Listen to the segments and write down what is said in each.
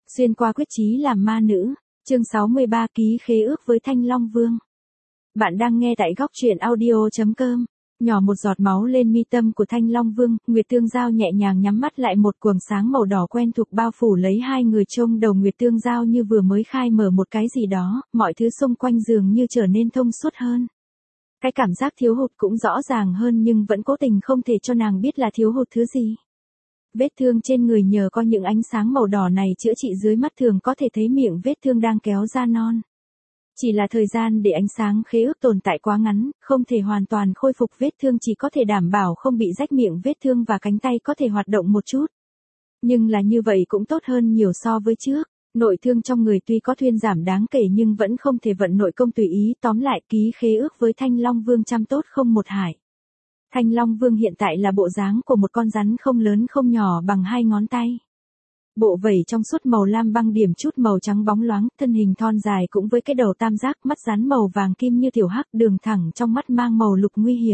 Xuyên qua quyết chí làm ma nữ, chương 63 ký khế ước với Thanh Long Vương. Bạn đang nghe tại góc truyện audio.com. Nhỏ một giọt máu lên mi tâm của Thanh Long Vương, Nguyệt Tương Giao nhẹ nhàng nhắm mắt lại, một quầng sáng màu đỏ quen thuộc bao phủ lấy hai người. Trông đầu Nguyệt Tương Giao như vừa mới khai mở một cái gì đó, mọi thứ xung quanh dường như trở nên thông suốt hơn. Cái cảm giác thiếu hụt cũng rõ ràng hơn nhưng vẫn cố tình không thể cho nàng biết là thiếu hụt thứ gì. Vết thương trên người nhờ có những ánh sáng màu đỏ này chữa trị, dưới mắt thường có thể thấy miệng vết thương đang kéo ra non. Chỉ là thời gian để ánh sáng khế ước tồn tại quá ngắn, không thể hoàn toàn khôi phục vết thương, chỉ có thể đảm bảo không bị rách miệng vết thương và cánh tay có thể hoạt động một chút. Nhưng là như vậy cũng tốt hơn nhiều so với trước. Nội thương trong người tuy có thuyên giảm đáng kể nhưng vẫn không thể vận nội công tùy ý. Tóm lại, ký khế ước với Thanh Long Vương trăm tốt không một hại. Thanh Long Vương hiện tại là bộ dáng của một con rắn không lớn không nhỏ bằng hai ngón tay. Bộ vảy trong suốt màu lam băng điểm chút màu trắng bóng loáng, thân hình thon dài cũng với cái đầu tam giác, mắt rắn màu vàng kim như tiểu hắc, đường thẳng trong mắt mang màu lục nguy hiểm.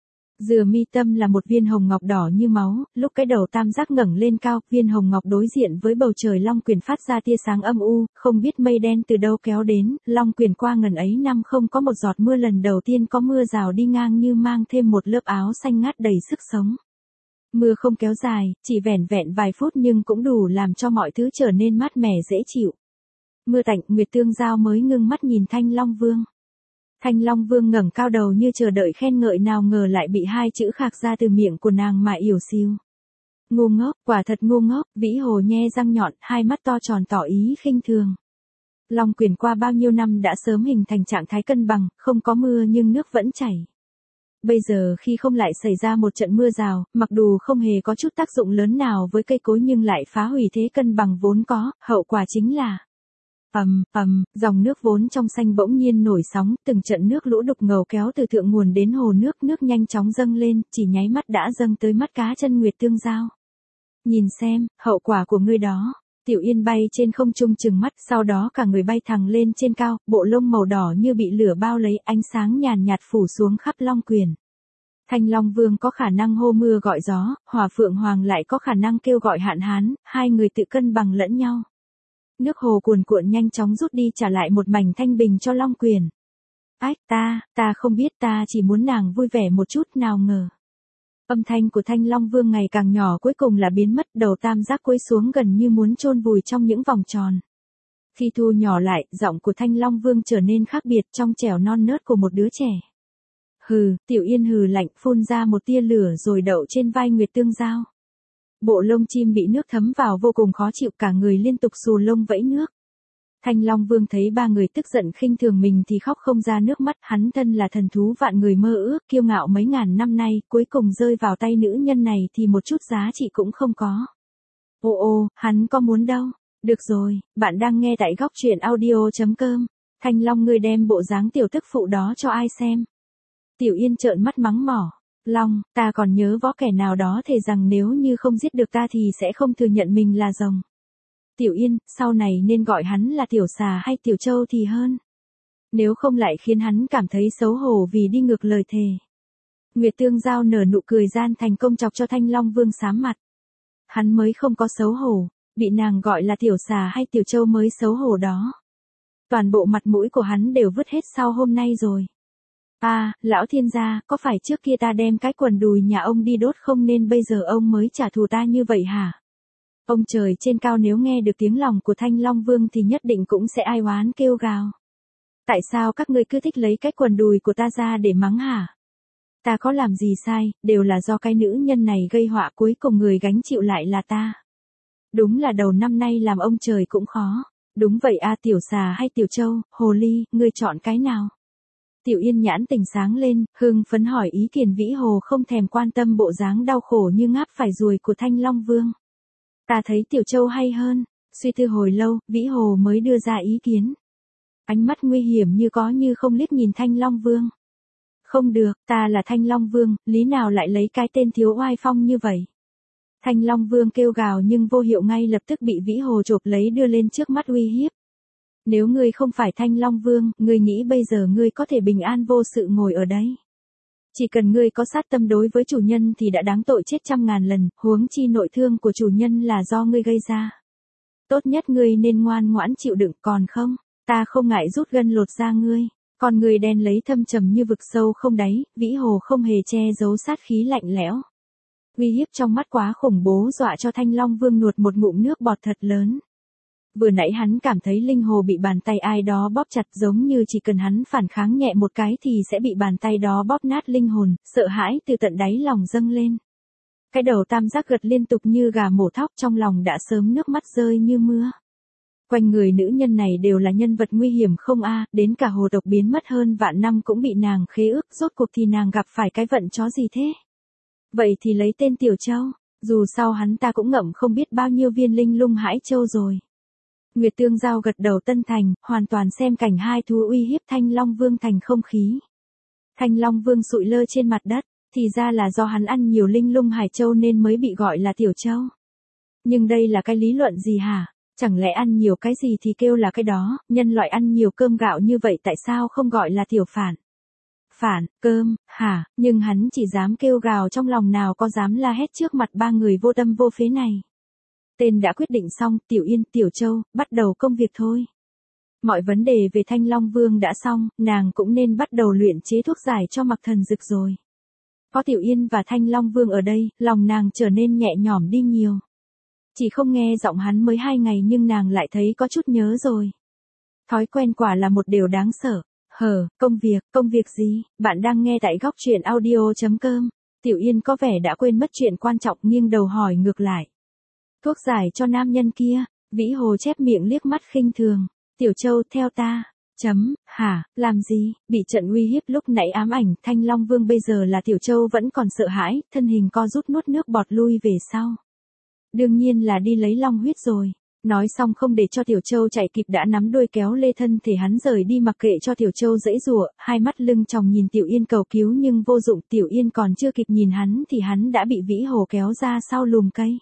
Dừa mi tâm là một viên hồng ngọc đỏ như máu, lúc cái đầu tam giác ngẩng lên cao, viên hồng ngọc đối diện với bầu trời long quyền phát ra tia sáng âm u, không biết mây đen từ đâu kéo đến, long quyền qua ngần ấy năm không có một giọt mưa, lần đầu tiên có mưa rào đi ngang như mang thêm một lớp áo xanh ngát đầy sức sống. Mưa không kéo dài, chỉ vẻn vẹn vài phút nhưng cũng đủ làm cho mọi thứ trở nên mát mẻ dễ chịu. Mưa tạnh, Nguyệt Tương Giao mới ngưng mắt nhìn Thanh Long Vương. Thanh Long Vương ngẩng cao đầu như chờ đợi khen ngợi, nào ngờ lại bị hai chữ khạc ra từ miệng của nàng mà yểu xìu. Ngu ngốc, quả thật ngu ngốc. Vĩ Hồ nhe răng nhọn, hai mắt to tròn tỏ ý khinh thường. Long quyền qua bao nhiêu năm đã sớm hình thành trạng thái cân bằng, không có mưa nhưng nước vẫn chảy. Bây giờ khi không lại xảy ra một trận mưa rào, mặc dù không hề có chút tác dụng lớn nào với cây cối nhưng lại phá hủy thế cân bằng vốn có, hậu quả chính là dòng nước vốn trong xanh bỗng nhiên nổi sóng, từng trận nước lũ đục ngầu kéo từ thượng nguồn đến hồ nước nhanh chóng dâng lên, chỉ nháy mắt đã dâng tới mắt cá chân Nguyệt Tương Giao. Nhìn xem, hậu quả của ngươi đó. Tiểu Yên bay trên không trung trừng mắt, sau đó cả người bay thẳng lên trên cao, bộ lông màu đỏ như bị lửa bao lấy, ánh sáng nhàn nhạt phủ xuống khắp long quyền. Thanh Long Vương có khả năng hô mưa gọi gió, Hỏa Phượng Hoàng lại có khả năng kêu gọi hạn hán, hai người tự cân bằng lẫn nhau. Nước hồ cuồn cuộn nhanh chóng rút đi, trả lại một mảnh thanh bình cho long quyền. Ách, ta không biết, ta chỉ muốn nàng vui vẻ một chút, nào ngờ. Âm thanh của Thanh Long Vương ngày càng nhỏ, cuối cùng là biến mất, đầu tam giác cúi xuống gần như muốn chôn vùi trong những vòng tròn. Khi thu nhỏ lại, giọng của Thanh Long Vương trở nên khác biệt, trong trẻo non nớt của một đứa trẻ. Hừ, Tiểu Yên hừ lạnh, phun ra một tia lửa rồi đậu trên vai Nguyệt Tương Giao. Bộ lông chim bị nước thấm vào vô cùng khó chịu, cả người liên tục xù lông vẫy nước. Thanh Long Vương thấy ba người tức giận khinh thường mình thì khóc không ra nước mắt, hắn thân là thần thú vạn người mơ ước, kiêu ngạo mấy ngàn năm nay, cuối cùng rơi vào tay nữ nhân này thì một chút giá trị cũng không có. Ô, hắn có muốn đâu. Được rồi, bạn đang nghe tại góc truyện audio.com. Thanh Long, ngươi đem bộ dáng tiểu tức phụ đó cho ai xem? Tiểu Yên trợn mắt mắng mỏ. Long, ta còn nhớ võ kẻ nào đó thề rằng nếu như không giết được ta thì sẽ không thừa nhận mình là rồng. Tiểu Yên, sau này nên gọi hắn là Tiểu Xà hay Tiểu Châu thì hơn. Nếu không lại khiến hắn cảm thấy xấu hổ vì đi ngược lời thề. Nguyệt Tương Giao nở nụ cười gian thành công chọc cho Thanh Long Vương xám mặt. Hắn mới không có xấu hổ, bị nàng gọi là Tiểu Xà hay Tiểu Châu mới xấu hổ đó. Toàn bộ mặt mũi của hắn đều vứt hết sau hôm nay rồi. Lão thiên gia, có phải trước kia ta đem cái quần đùi nhà ông đi đốt không nên bây giờ ông mới trả thù ta như vậy hả? Ông trời trên cao nếu nghe được tiếng lòng của Thanh Long Vương thì nhất định cũng sẽ ai oán kêu gào. Tại sao các ngươi cứ thích lấy cái quần đùi của ta ra để mắng hả? Ta có làm gì sai, đều là do cái nữ nhân này gây họa, cuối cùng người gánh chịu lại là ta. Đúng là đầu năm nay làm ông trời cũng khó. Đúng vậy Tiểu Xà hay Tiểu Châu, Hồ Ly, ngươi chọn cái nào? Tiểu Yên nhãn tình sáng lên, hưng phấn hỏi ý kiến. Vĩ Hồ không thèm quan tâm bộ dáng đau khổ như ngáp phải ruồi của Thanh Long Vương. Ta thấy Tiểu Châu hay hơn. Suy tư hồi lâu, Vĩ Hồ mới đưa ra ý kiến. Ánh mắt nguy hiểm như có như không liếc nhìn Thanh Long Vương. Không được, ta là Thanh Long Vương, lý nào lại lấy cái tên thiếu oai phong như vậy? Thanh Long Vương kêu gào nhưng vô hiệu, ngay lập tức bị Vĩ Hồ chộp lấy đưa lên trước mắt uy hiếp. Nếu ngươi không phải Thanh Long Vương, ngươi nghĩ bây giờ ngươi có thể bình an vô sự ngồi ở đấy? Chỉ cần ngươi có sát tâm đối với chủ nhân thì đã đáng tội chết trăm ngàn lần, huống chi nội thương của chủ nhân là do ngươi gây ra. Tốt nhất ngươi nên ngoan ngoãn chịu đựng, còn không, ta không ngại rút gân lột da ngươi. Con người đen lấy thâm trầm như vực sâu không đáy, Vĩ Hồ không hề che giấu sát khí lạnh lẽo. Uy hiếp trong mắt quá khủng bố dọa cho Thanh Long Vương nuốt một ngụm nước bọt thật lớn. Vừa nãy hắn cảm thấy linh hồ bị bàn tay ai đó bóp chặt, giống như chỉ cần hắn phản kháng nhẹ một cái thì sẽ bị bàn tay đó bóp nát linh hồn, sợ hãi từ tận đáy lòng dâng lên. Cái đầu tam giác gật liên tục như gà mổ thóc, trong lòng đã sớm nước mắt rơi như mưa. Quanh người nữ nhân này đều là nhân vật nguy hiểm không a, đến cả hồ độc biến mất hơn vạn năm cũng bị nàng khế ước, rốt cuộc thì nàng gặp phải cái vận chó gì thế? Vậy thì lấy tên Tiểu Châu, dù sao hắn ta cũng ngậm không biết bao nhiêu viên linh lung hải châu rồi. Nguyệt Tương Giao gật đầu tân thành, hoàn toàn xem cảnh hai thú uy hiếp Thanh Long Vương thành không khí. Thanh Long Vương sụi lơ trên mặt đất, thì ra là do hắn ăn nhiều linh lung hải châu nên mới bị gọi là Tiểu Châu. Nhưng đây là cái lý luận gì hả? Chẳng lẽ ăn nhiều cái gì thì kêu là cái đó, nhân loại ăn nhiều cơm gạo như vậy tại sao không gọi là tiểu phản? Phản, cơm, hả, nhưng hắn chỉ dám kêu gào, trong lòng nào có dám la hét trước mặt ba người vô tâm vô phế này. Tên đã quyết định xong, Tiểu Yên, Tiểu Châu, bắt đầu công việc thôi. Mọi vấn đề về Thanh Long Vương đã xong, nàng cũng nên bắt đầu luyện chế thuốc giải cho Mặc Thần Dực rồi. Có Tiểu Yên và Thanh Long Vương ở đây, lòng nàng trở nên nhẹ nhõm đi nhiều. Chỉ không nghe giọng hắn mới 2 ngày nhưng nàng lại thấy có chút nhớ rồi. Thói quen quả là một điều đáng sợ. Công việc gì? Bạn đang nghe tại góc truyện audio.com. Tiểu Yên có vẻ đã quên mất chuyện quan trọng, nghiêng đầu hỏi ngược lại. Thuốc giải cho nam nhân kia, Vĩ Hồ chép miệng liếc mắt khinh thường. Tiểu Châu theo ta. Hả, làm gì? Bị trận uy hiếp lúc nãy ám ảnh, Thanh Long Vương bây giờ là Tiểu Châu vẫn còn sợ hãi, thân hình co rút nuốt nước bọt lui về sau. Đương nhiên là đi lấy long huyết rồi. Nói xong không để cho Tiểu Châu chạy kịp đã nắm đuôi kéo lê thân thể hắn rời đi, mặc kệ cho Tiểu Châu giãy giụa, hai mắt lưng tròng nhìn Tiểu Yên cầu cứu nhưng vô dụng. Tiểu Yên còn chưa kịp nhìn hắn thì hắn đã bị Vĩ Hồ kéo ra sau lùm cây.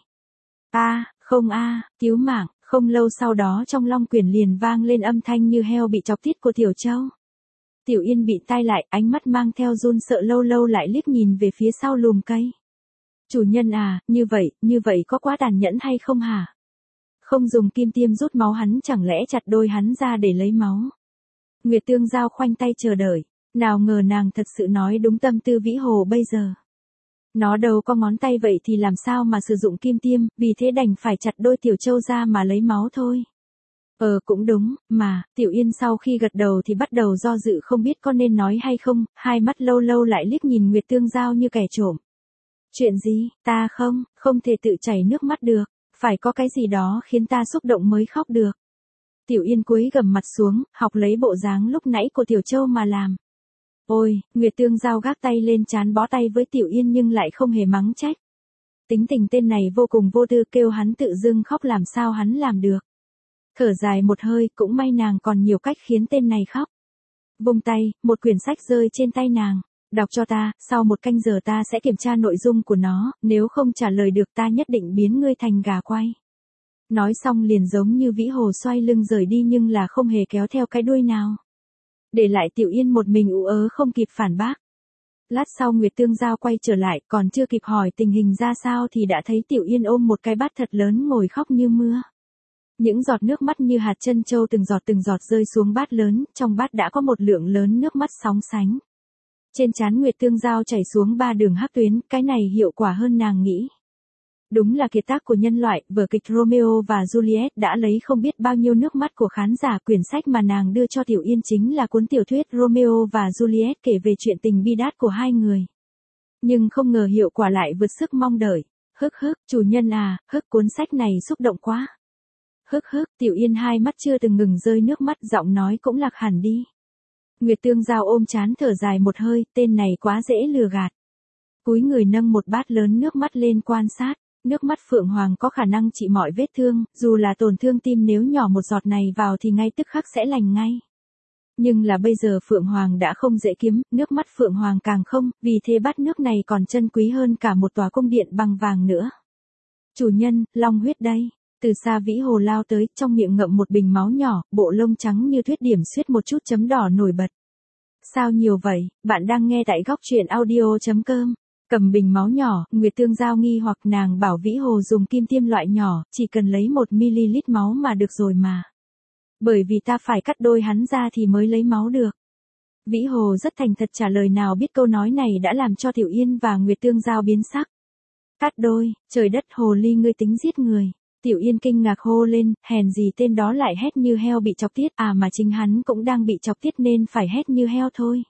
Cứu mạng. Không lâu sau đó trong long quyển liền vang lên âm thanh như heo bị chọc tiết của Tiểu Châu. Tiểu Yên bị tai lại, ánh mắt mang theo run sợ, lâu lâu lại liếc nhìn về phía sau lùm cây. Chủ nhân à, như vậy có quá tàn nhẫn hay không hả? Không dùng kim tiêm rút máu hắn chẳng lẽ chặt đôi hắn ra để lấy máu? Nguyệt Tương Giao khoanh tay chờ đợi, nào ngờ nàng thật sự nói đúng tâm tư Vĩ Hồ bây giờ. Nó đâu có ngón tay vậy thì làm sao mà sử dụng kim tiêm, vì thế đành phải chặt đôi Tiểu Châu ra mà lấy máu thôi. Cũng đúng, mà, Tiểu Yên sau khi gật đầu thì bắt đầu do dự không biết có nên nói hay không, hai mắt lâu lâu lại liếc nhìn Nguyệt Tương Giao như kẻ trộm. Chuyện gì, ta không thể tự chảy nước mắt được, phải có cái gì đó khiến ta xúc động mới khóc được. Tiểu Yên cúi gằm mặt xuống, học lấy bộ dáng lúc nãy của Tiểu Châu mà làm. Ôi, Nguyệt Tương Giao gác tay lên trán bó tay với Tiểu Yên nhưng lại không hề mắng trách. Tính tình tên này vô cùng vô tư, kêu hắn tự dưng khóc làm sao hắn làm được. Thở dài một hơi, cũng may nàng còn nhiều cách khiến tên này khóc. Vung tay, một quyển sách rơi trên tay nàng. Đọc cho ta, sau 1 canh giờ ta sẽ kiểm tra nội dung của nó, nếu không trả lời được ta nhất định biến ngươi thành gà quay. Nói xong liền giống như Vĩ Hồ xoay lưng rời đi nhưng là không hề kéo theo cái đuôi nào. Để lại Tiểu Yên một mình ú ớ không kịp phản bác. Lát sau Nguyệt Tương Giao quay trở lại, còn chưa kịp hỏi tình hình ra sao thì đã thấy Tiểu Yên ôm một cái bát thật lớn ngồi khóc như mưa. Những giọt nước mắt như hạt trân châu từng giọt rơi xuống bát lớn, trong bát đã có một lượng lớn nước mắt sóng sánh. Trên trán Nguyệt Tương Giao chảy xuống 3 đường hắc tuyến, cái này hiệu quả hơn nàng nghĩ. Đúng là kiệt tác của nhân loại, vở kịch Romeo và Juliet đã lấy không biết bao nhiêu nước mắt của khán giả. Quyển sách mà nàng đưa cho Tiểu Yên chính là cuốn tiểu thuyết Romeo và Juliet, kể về chuyện tình bi đát của hai người. Nhưng không ngờ hiệu quả lại vượt sức mong đợi. Chủ nhân à, cuốn sách này xúc động quá. Tiểu Yên hai mắt chưa từng ngừng rơi nước mắt, giọng nói cũng lạc hẳn đi. Nguyệt Tương Giao ôm trán thở dài một hơi, tên này quá dễ lừa gạt. Cúi người nâng một bát lớn nước mắt lên quan sát, nước mắt Phượng Hoàng có khả năng trị mọi vết thương, dù là tổn thương tim nếu nhỏ một giọt này vào thì ngay tức khắc sẽ lành ngay. Nhưng là bây giờ Phượng Hoàng đã không dễ kiếm, nước mắt Phượng Hoàng càng không, vì thế bát nước này còn chân quý hơn cả một tòa cung điện bằng vàng nữa. Chủ nhân, long huyết đây. Từ xa Vĩ Hồ lao tới, trong miệng ngậm một bình máu nhỏ, bộ lông trắng như tuyết điểm xuyết một chút chấm đỏ nổi bật. Sao nhiều vậy? Bạn đang nghe tại góc truyện audio.com. Cầm bình máu nhỏ, Nguyệt Tương Giao nghi hoặc nàng bảo Vĩ Hồ dùng kim tiêm loại nhỏ, chỉ cần lấy 1ml máu mà được rồi mà. Bởi vì ta phải cắt đôi hắn ra thì mới lấy máu được. Vĩ Hồ rất thành thật trả lời, nào biết câu nói này đã làm cho Tiểu Yên và Nguyệt Tương Giao biến sắc. Cắt đôi, trời đất, hồ ly ngươi tính giết người. Tiểu Yên kinh ngạc hô lên, hèn gì tên đó lại hét như heo bị chọc tiết, à mà chính hắn cũng đang bị chọc tiết nên phải hét như heo thôi.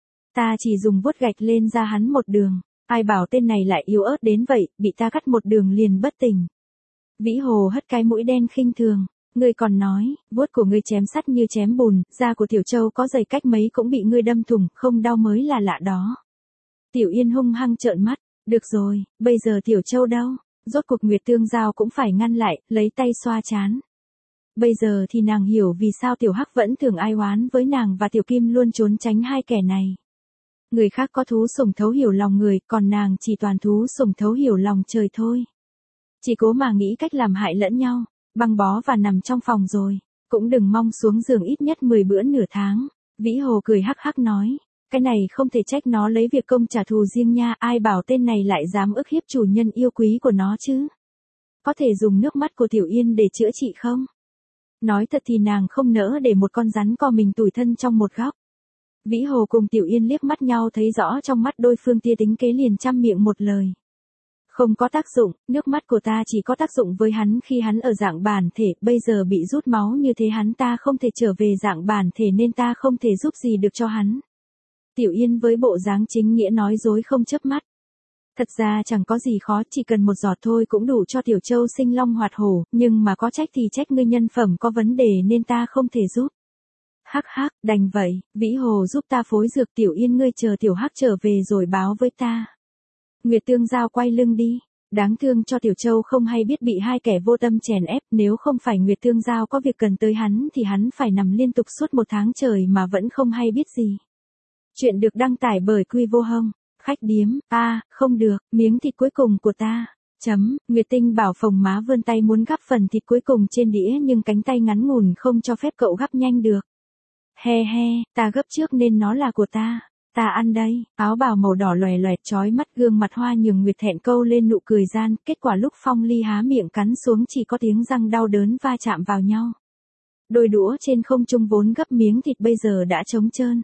Ta chỉ dùng vuốt gạch lên ra hắn một đường, ai bảo tên này lại yếu ớt đến vậy, bị ta cắt một đường liền bất tỉnh. Vĩ Hồ hất cái mũi đen khinh thường, ngươi còn nói, vuốt của ngươi chém sắt như chém bùn, da của Tiểu Châu có dày cách mấy cũng bị ngươi đâm thủng, không đau mới là lạ đó. Tiểu Yên hung hăng trợn mắt, được rồi, bây giờ Tiểu Châu đâu? Rốt cuộc Nguyệt Tương Giao cũng phải ngăn lại, lấy tay xoa trán. Bây giờ thì nàng hiểu vì sao Tiểu Hắc vẫn thường ai oán với nàng và Tiểu Kim luôn trốn tránh hai kẻ này. Người khác có thú sủng thấu hiểu lòng người, còn nàng chỉ toàn thú sủng thấu hiểu lòng trời thôi. Chỉ cố mà nghĩ cách làm hại lẫn nhau, băng bó và nằm trong phòng rồi, cũng đừng mong xuống giường ít nhất 10 bữa nửa tháng. Vĩ Hồ cười hắc hắc nói, cái này không thể trách nó lấy việc công trả thù riêng nha, ai bảo tên này lại dám ức hiếp chủ nhân yêu quý của nó chứ. Có thể dùng nước mắt của Tiểu Yên để chữa trị không? Nói thật thì nàng không nỡ để một con rắn co mình tủi thân trong một góc. Vĩ Hồ cùng Tiểu Yên liếc mắt nhau thấy rõ trong mắt đôi phương tia tính kế, liền chăm miệng một lời. Không có tác dụng, nước mắt của ta chỉ có tác dụng với hắn khi hắn ở dạng bản thể, bây giờ bị rút máu như thế hắn ta không thể trở về dạng bản thể nên ta không thể giúp gì được cho hắn. Tiểu Yên với bộ dáng chính nghĩa nói dối không chớp mắt. Thật ra chẳng có gì khó, chỉ cần một giọt thôi cũng đủ cho Tiểu Châu sinh long hoạt hổ, nhưng mà có trách thì trách ngươi nhân phẩm có vấn đề nên ta không thể giúp. Hắc hắc, đành vậy, Vĩ Hồ giúp ta phối dược, Tiểu Yên ngươi chờ Tiểu Hắc trở về rồi báo với ta. Nguyệt Tương Giao quay lưng đi, đáng thương cho Tiểu Châu không hay biết bị hai kẻ vô tâm chèn ép, nếu không phải Nguyệt Tương Giao có việc cần tới hắn thì hắn phải nằm liên tục suốt 1 tháng trời mà vẫn không hay biết gì. Chuyện được đăng tải bởi Quy Vô Hông. Khách điếm, không được, miếng thịt cuối cùng của ta. Nguyệt Tinh bảo phồng má vươn tay muốn gắp phần thịt cuối cùng trên đĩa nhưng cánh tay ngắn ngủn không cho phép cậu gắp nhanh được. He, ta gấp trước nên nó là của ta. Ta ăn đây, áo bào màu đỏ loè loẹt chói mắt, gương mặt hoa nhường Nguyệt thẹn câu lên nụ cười gian, kết quả lúc Phong Ly há miệng cắn xuống chỉ có tiếng răng đau đớn va chạm vào nhau. Đôi đũa trên không trung vốn gấp miếng thịt bây giờ đã trống trơn.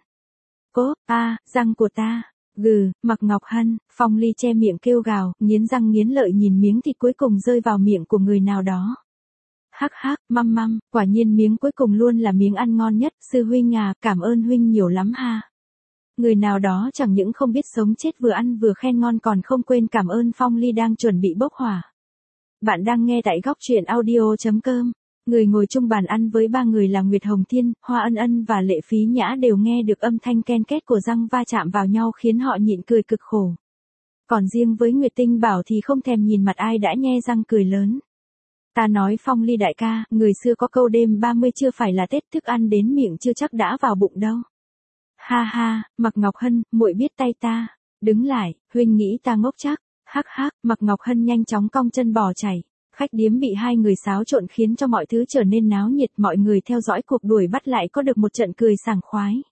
Răng của ta. Mạc Ngọc Hân, Phong Ly che miệng kêu gào, nghiến răng nghiến lợi nhìn miếng thịt cuối cùng rơi vào miệng của người nào đó. Hắc hắc, măm, quả nhiên miếng cuối cùng luôn là miếng ăn ngon nhất, sư huynh à, cảm ơn huynh nhiều lắm ha. Người nào đó chẳng những không biết sống chết vừa ăn vừa khen ngon còn không quên cảm ơn Phong Ly đang chuẩn bị bốc hỏa. Bạn đang nghe tại góc truyện audio.com. Người ngồi chung bàn ăn với 3 người là Nguyệt Hồng Thiên, Hoa Ân Ân và Lệ Phí Nhã đều nghe được âm thanh ken két của răng va chạm vào nhau khiến họ nhịn cười cực khổ. Còn riêng với Nguyệt Tinh Bảo thì không thèm nhìn mặt ai đã nhe răng cười lớn. Ta nói Phong Ly đại ca, người xưa có câu đêm 30 chưa phải là Tết, thức ăn đến miệng chưa chắc đã vào bụng đâu. Ha, Mạc Ngọc Hân, muội biết tay ta. Đứng lại, huynh nghĩ ta ngốc chắc. Hắc, Mạc Ngọc Hân nhanh chóng cong chân bỏ chạy. Khách điếm bị hai người xáo trộn khiến cho mọi thứ trở nên náo nhiệt, mọi người theo dõi cuộc đuổi bắt lại có được một trận cười sảng khoái.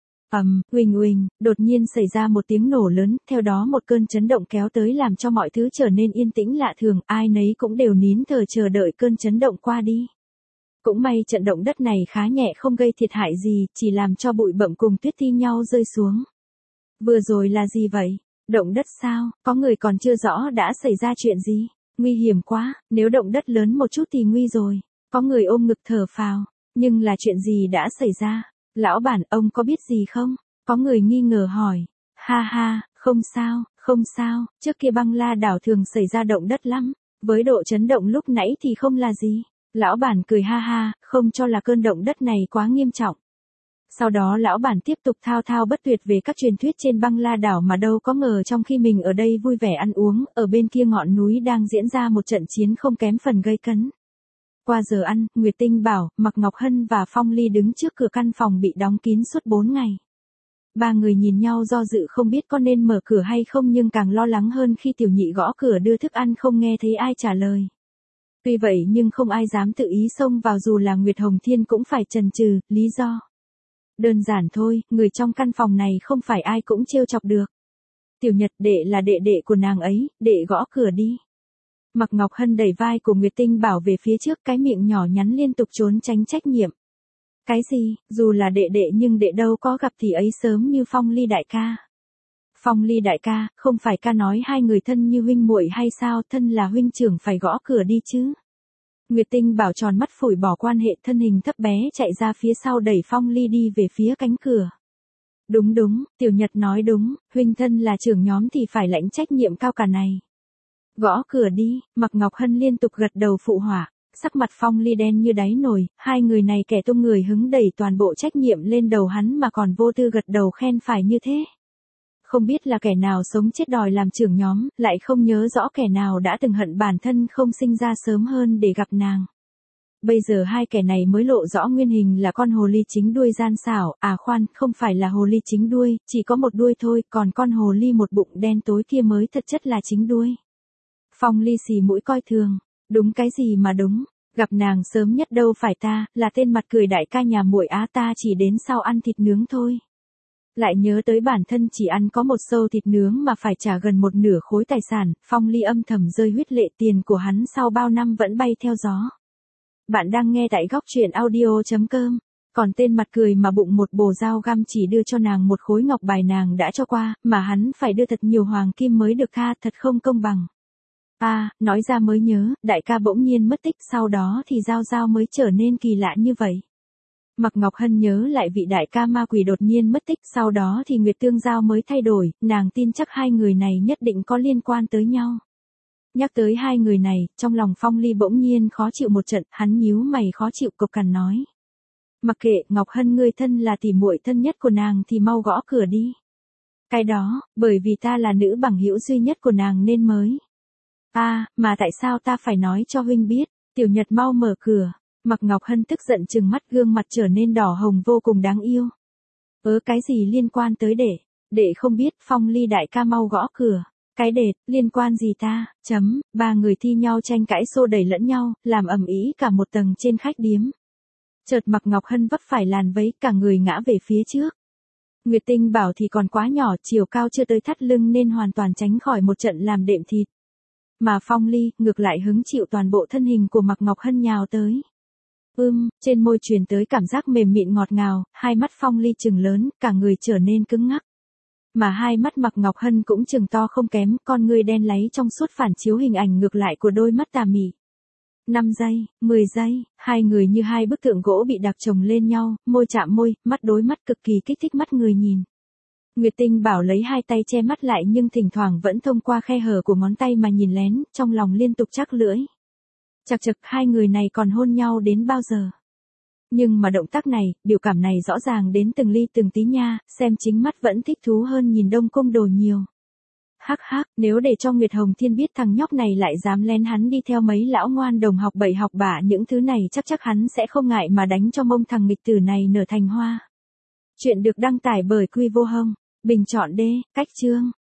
Uỳnh, đột nhiên xảy ra một tiếng nổ lớn, theo đó một cơn chấn động kéo tới làm cho mọi thứ trở nên yên tĩnh lạ thường, ai nấy cũng đều nín thở chờ đợi cơn chấn động qua đi. Cũng may trận động đất này khá nhẹ không gây thiệt hại gì, chỉ làm cho bụi bặm cùng tuyết thi nhau rơi xuống. Vừa rồi là gì vậy? Động đất sao? Có người còn chưa rõ đã xảy ra chuyện gì? Nguy hiểm quá, nếu động đất lớn một chút thì nguy rồi. Có người ôm ngực thở phào. Nhưng là chuyện gì đã xảy ra? Lão bản, ông có biết gì không? Có người nghi ngờ hỏi. Ha, không sao, trước kia Băng La đảo thường xảy ra động đất lắm. Với độ chấn động lúc nãy thì không là gì. Lão bản cười ha, không cho là cơn động đất này quá nghiêm trọng. Sau đó lão bản tiếp tục thao bất tuyệt về các truyền thuyết trên Băng La đảo mà đâu có ngờ trong khi mình ở đây vui vẻ ăn uống, ở bên kia ngọn núi đang diễn ra một trận chiến không kém phần gây cấn. Qua giờ ăn, Nguyệt Tinh Bảo, Mạc Ngọc Hân và Phong Ly đứng trước cửa căn phòng bị đóng kín suốt 4 ngày. 3 người nhìn nhau do dự không biết có nên mở cửa hay không nhưng càng lo lắng hơn khi tiểu nhị gõ cửa đưa thức ăn không nghe thấy ai trả lời. Tuy vậy nhưng không ai dám tự ý xông vào dù là Nguyệt Hồng Thiên cũng phải chần chừ, lý do. Đơn giản thôi, người trong căn phòng này không phải ai cũng trêu chọc được. Tiểu Nhật, đệ là đệ đệ của nàng ấy, đệ gõ cửa đi. Mạc Ngọc Hân đẩy vai của Nguyệt Tinh Bảo về phía trước, cái miệng nhỏ nhắn liên tục trốn tránh trách nhiệm. Cái gì, dù là đệ đệ nhưng đệ đâu có gặp thì ấy sớm như Phong Ly đại ca. Phong Ly đại ca, không phải ca nói hai người thân như huynh muội hay sao, thân là huynh trưởng phải gõ cửa đi chứ. Nguyệt Tinh Bảo tròn mắt phủi bỏ quan hệ, thân hình thấp bé chạy ra phía sau đẩy Phong Ly đi về phía cánh cửa. Đúng đúng, Tiểu Nhật nói đúng, huynh thân là trưởng nhóm thì phải lãnh trách nhiệm cao cả này. Gõ cửa đi, Mạc Ngọc Hân liên tục gật đầu phụ họa, sắc mặt Phong Ly đen như đáy nồi, hai người này kẻ tung người hứng đẩy toàn bộ trách nhiệm lên đầu hắn mà còn vô tư gật đầu khen phải như thế. Không biết là kẻ nào sống chết đòi làm trưởng nhóm, lại không nhớ rõ kẻ nào đã từng hận bản thân không sinh ra sớm hơn để gặp nàng. Bây giờ hai kẻ này mới lộ rõ nguyên hình là con hồ ly chính đuôi gian xảo, à khoan, không phải là hồ ly chính đuôi, chỉ có một đuôi thôi, còn con hồ ly một bụng đen tối kia mới thật chất là chính đuôi. Phong Ly xì mũi coi thường, đúng cái gì mà đúng, gặp nàng sớm nhất đâu phải ta, là tên mặt cười đại ca nhà muội á, ta chỉ đến sau ăn thịt nướng thôi. Lại nhớ tới bản thân chỉ ăn có một xâu thịt nướng mà phải trả gần một nửa khối tài sản, Phong Ly âm thầm rơi huyết lệ, tiền của hắn sau bao năm vẫn bay theo gió. Bạn đang nghe tại góc truyện audio.com, còn tên mặt cười mà bụng một bồ dao găm chỉ đưa cho nàng một khối ngọc bài nàng đã cho qua, mà hắn phải đưa thật nhiều hoàng kim mới được tha, thật không công bằng. À, nói ra mới nhớ, đại ca bỗng nhiên mất tích, sau đó thì Giao Giao mới trở nên kỳ lạ như vậy. Mạc Ngọc Hân nhớ lại vị đại ca ma quỷ đột nhiên mất tích, sau đó thì Nguyệt Tương Giao mới thay đổi, nàng tin chắc hai người này nhất định có liên quan tới nhau. Nhắc tới hai người này, trong lòng Phong Ly bỗng nhiên khó chịu một trận, hắn nhíu mày khó chịu cộc cằn nói. Mặc kệ, Ngọc Hân ngươi thân là tỉ muội thân nhất của nàng thì mau gõ cửa đi. Cái đó, bởi vì ta là nữ bằng hữu duy nhất của nàng nên mới. À, mà tại sao ta phải nói cho huynh biết, Tiểu Nhật mau mở cửa. Mạc Ngọc Hân tức giận trừng mắt, gương mặt trở nên đỏ hồng vô cùng đáng yêu. Cái gì liên quan tới đệ không biết, Phong Ly đại ca mau gõ cửa. Cái liên quan gì ta, ba người thi nhau tranh cãi xô đẩy lẫn nhau, làm ầm ĩ cả một tầng trên khách điếm. Chợt Mạc Ngọc Hân vấp phải làn váy, cả người ngã về phía trước. Nguyệt Tinh Bảo thì còn quá nhỏ, chiều cao chưa tới thắt lưng nên hoàn toàn tránh khỏi một trận làm đệm thịt. Mà Phong Ly, ngược lại hứng chịu toàn bộ thân hình của Mạc Ngọc Hân nhào tới. Trên môi truyền tới cảm giác mềm mịn ngọt ngào, hai mắt Phong Ly trừng lớn, cả người trở nên cứng ngắc. Mà hai mắt Mạc Ngọc Hân cũng trừng to không kém, con ngươi đen láy trong suốt phản chiếu hình ảnh ngược lại của đôi mắt tà mị. 5 giây, 10 giây, hai người như hai bức tượng gỗ bị đạc chồng lên nhau, môi chạm môi, mắt đối mắt cực kỳ kích thích mắt người nhìn. Nguyệt Tinh Bảo lấy hai tay che mắt lại nhưng thỉnh thoảng vẫn thông qua khe hở của ngón tay mà nhìn lén, trong lòng liên tục chắc lưỡi. Chạc chực, hai người này còn hôn nhau đến bao giờ? Nhưng mà động tác này, biểu cảm này rõ ràng đến từng ly từng tí nha, xem chính mắt vẫn thích thú hơn nhìn Đông Cung Đồ nhiều. Hắc hắc, nếu để cho Nguyệt Hồng Thiên biết thằng nhóc này lại dám lén hắn đi theo mấy lão ngoan đồng học bậy học bạ những thứ này, chắc hắn sẽ không ngại mà đánh cho mông thằng nghịch tử này nở thành hoa. Chuyện được đăng tải bởi Quy Vô Hông. Bình chọn D, cách chương.